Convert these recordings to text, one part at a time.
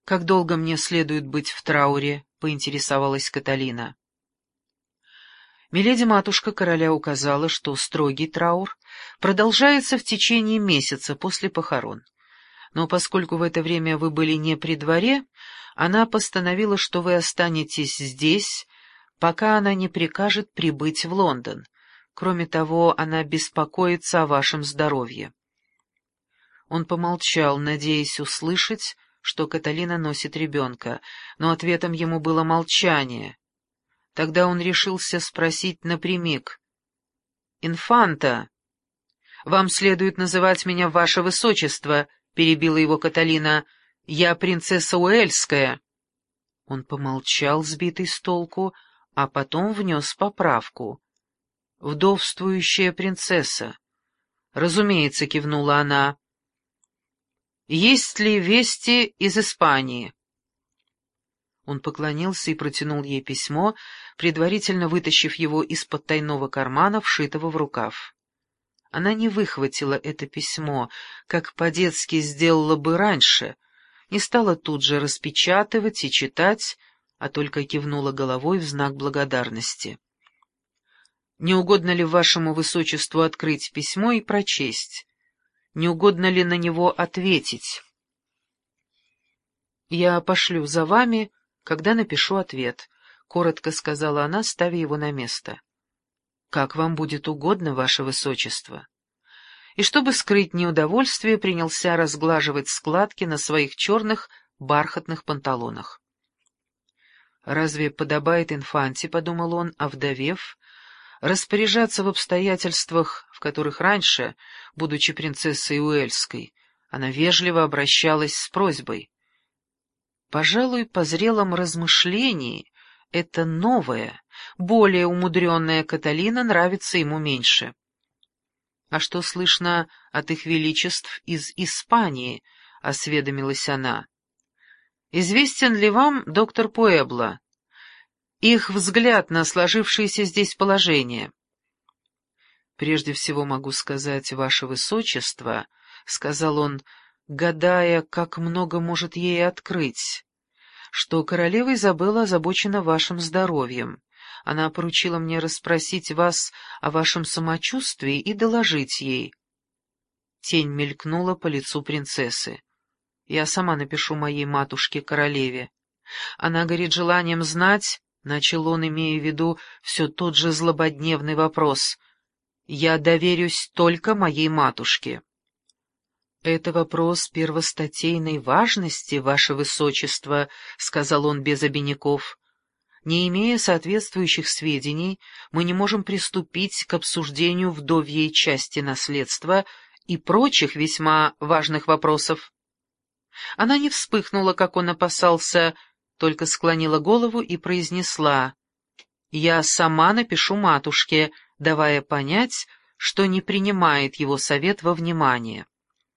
«Как долго мне следует быть в трауре?» — поинтересовалась Каталина. Миледи-матушка короля указала, что строгий траур продолжается в течение месяца после похорон. Но поскольку в это время вы были не при дворе, она постановила, что вы останетесь здесь, пока она не прикажет прибыть в Лондон. Кроме того, она беспокоится о вашем здоровье. Он помолчал, надеясь услышать, что Каталина носит ребенка, но ответом ему было молчание. Тогда он решился спросить напрямик. «Инфанта!» «Вам следует называть меня Ваше Высочество», — перебила его Каталина. «Я принцесса Уэльская». Он помолчал, сбитый с толку, а потом внес поправку. «Вдовствующая принцесса». «Разумеется», — кивнула она. «Есть ли вести из Испании?» Он поклонился и протянул ей письмо, предварительно вытащив его из-под тайного кармана, вшитого в рукав. Она не выхватила это письмо, как по-детски сделала бы раньше, не стала тут же распечатывать и читать, а только кивнула головой в знак благодарности. «Не угодно ли вашему высочеству открыть письмо и прочесть? Не угодно ли на него ответить?» «Я пошлю за вами, когда напишу ответ», — коротко сказала она, ставя его на место. «Как вам будет угодно, ваше высочество». И чтобы скрыть неудовольствие, принялся разглаживать складки на своих черных бархатных панталонах. «Разве подобает инфанте, — подумал он, — овдовев, распоряжаться в обстоятельствах, в которых раньше, будучи принцессой Уэльской, она вежливо обращалась с просьбой? Пожалуй, по зрелом размышлении эта новая, более умудренная Каталина нравится ему меньше. «А что слышно от их величеств из Испании?» — осведомилась она. «Известен ли вам доктор Пуэбло? Их взгляд на сложившееся здесь положение?» «Прежде всего могу сказать, ваше высочество», — сказал он, гадая, как много может ей открыть, «что королева Изабелла озабочена вашим здоровьем. Она поручила мне расспросить вас о вашем самочувствии и доложить ей». Тень мелькнула по лицу принцессы. «Я сама напишу моей матушке-королеве. Она горит желанием знать», — начал он, имея в виду все тот же злободневный вопрос, «я доверюсь только моей матушке». «Это вопрос первостатейной важности, ваше высочество», — сказал он без обиняков. «Не имея соответствующих сведений, мы не можем приступить к обсуждению вдовьей части наследства и прочих весьма важных вопросов». Она не вспыхнула, как он опасался, только склонила голову и произнесла: «Я сама напишу матушке», давая понять, что не принимает его совет во внимание.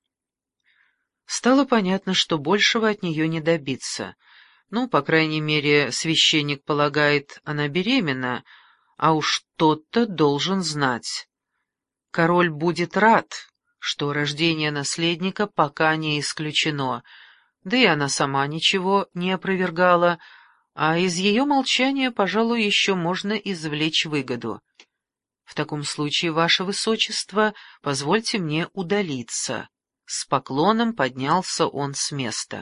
Стало понятно, что большего от нее не добиться. Ну, по крайней мере, священник полагает, она беременна, а уж тот-то должен знать. Король будет рад, что рождение наследника пока не исключено, да и она сама ничего не опровергала, а из ее молчания, пожалуй, еще можно извлечь выгоду. В таком случае, ваше высочество, позвольте мне удалиться». С поклоном поднялся он с места.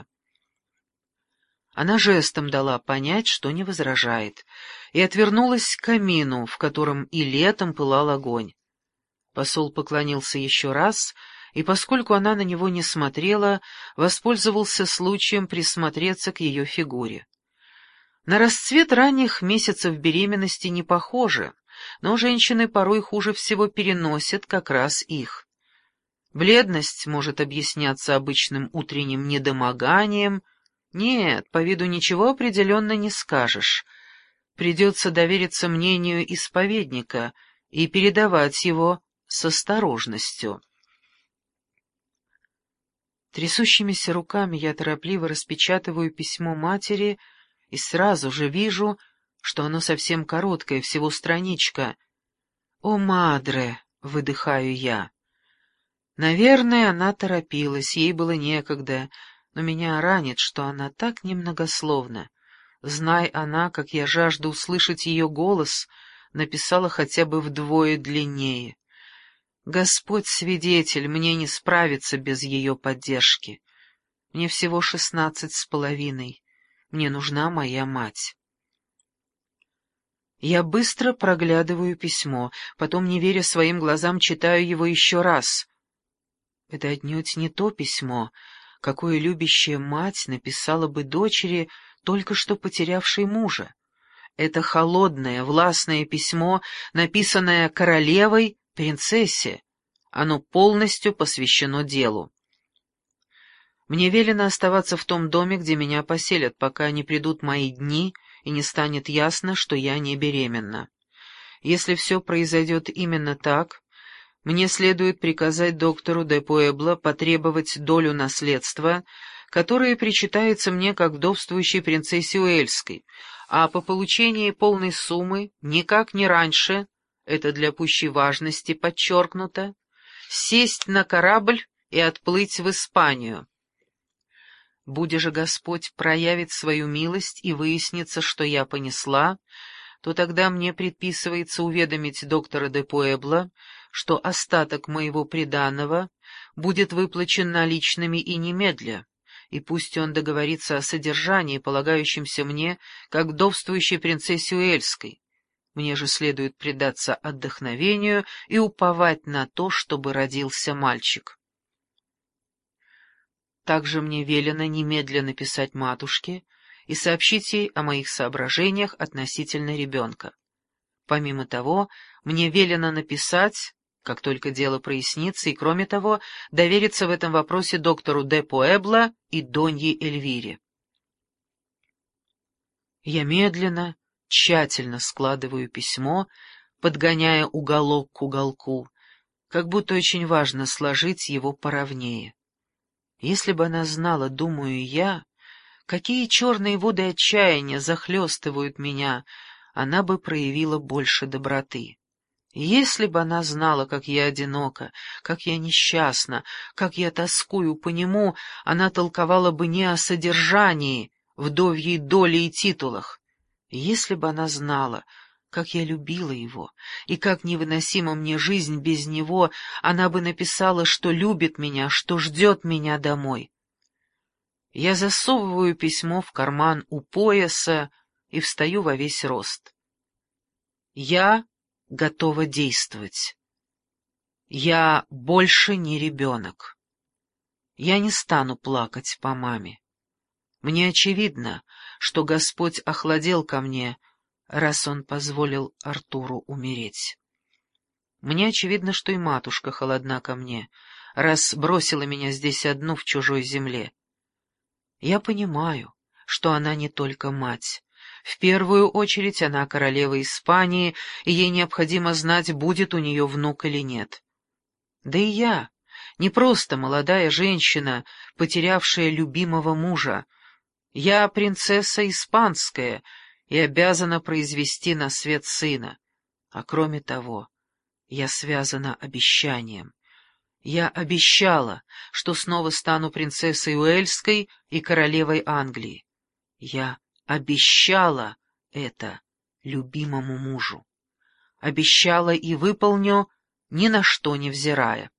Она жестом дала понять, что не возражает, и отвернулась к камину, в котором и летом пылал огонь. Посол поклонился еще раз, и, поскольку она на него не смотрела, воспользовался случаем присмотреться к ее фигуре. На расцвет ранних месяцев беременности не похоже, но женщины порой хуже всего переносят как раз их. Бледность может объясняться обычным утренним недомоганием. Нет, по виду ничего определенно не скажешь. Придется довериться мнению исповедника и передавать его с осторожностью. Трясущимися руками я торопливо распечатываю письмо матери и сразу же вижу, что оно совсем короткое, всего страничка. «О, мадре!» — выдыхаю я. Наверное, она торопилась, ей было некогда, но меня ранит, что она так немногословна. Знай она, как я жажду услышать ее голос, написала хотя бы вдвое длиннее. Господь свидетель, мне не справиться без ее поддержки. Мне всего 16,5. Мне нужна моя мать. Я быстро проглядываю письмо, потом, не веря своим глазам, читаю его еще раз. Это отнюдь не то письмо, какое любящая мать написала бы дочери, только что потерявшей мужа. Это холодное, властное письмо, написанное королевой, принцессе. Оно полностью посвящено делу. Мне велено оставаться в том доме, где меня поселят, пока не придут мои дни и не станет ясно, что я не беременна. Если все произойдет именно так, мне следует приказать доктору де Пуэбло потребовать долю наследства, которое причитается мне как вдовствующей принцессе Уэльской, а по получении полной суммы, никак не раньше, это для пущей важности подчеркнуто, сесть на корабль и отплыть в Испанию. Будя же Господь проявит свою милость и выяснится, что я понесла, то тогда мне предписывается уведомить доктора де Пуэбло, что остаток моего приданого будет выплачен наличными и немедля, и пусть он договорится о содержании, полагающемся мне, как вдовствующей принцессе Уэльской. Мне же следует предаться отдохновению и уповать на то, чтобы родился мальчик. Также мне велено немедленно писать матушке и сообщить ей о моих соображениях относительно ребенка. Помимо того, мне велено написать, как только дело прояснится, и, кроме того, довериться в этом вопросе доктору де Пуэбло и донье Эльвире. Я медленно, тщательно складываю письмо, подгоняя уголок к уголку, как будто очень важно сложить его поровнее. Если бы она знала, думаю я, какие черные воды отчаяния захлестывают меня, она бы проявила больше доброты. Если бы она знала, как я одинока, как я несчастна, как я тоскую по нему, она толковала бы не о содержании, вдовьей доле и титулах. Если бы она знала, как я любила его, и как невыносима мне жизнь без него, она бы написала, что любит меня, что ждет меня домой. Я засовываю письмо в карман у пояса и встаю во весь рост. Я готова действовать. Я больше не ребенок. Я не стану плакать по маме. Мне очевидно, что Господь охладел ко мне, раз он позволил Артуру умереть. Мне очевидно, что и матушка холодна ко мне, раз бросила меня здесь одну в чужой земле. Я понимаю, что она не только мать. В первую очередь она королева Испании, и ей необходимо знать, будет у нее внук или нет. Да и я, не просто молодая женщина, потерявшая любимого мужа. Я принцесса испанская и обязана произвести на свет сына. А кроме того, я связана обещанием. Я обещала, что снова стану принцессой Уэльской и королевой Англии. Я обещала это любимому мужу. Обещала и выполню, ни на что не взирая.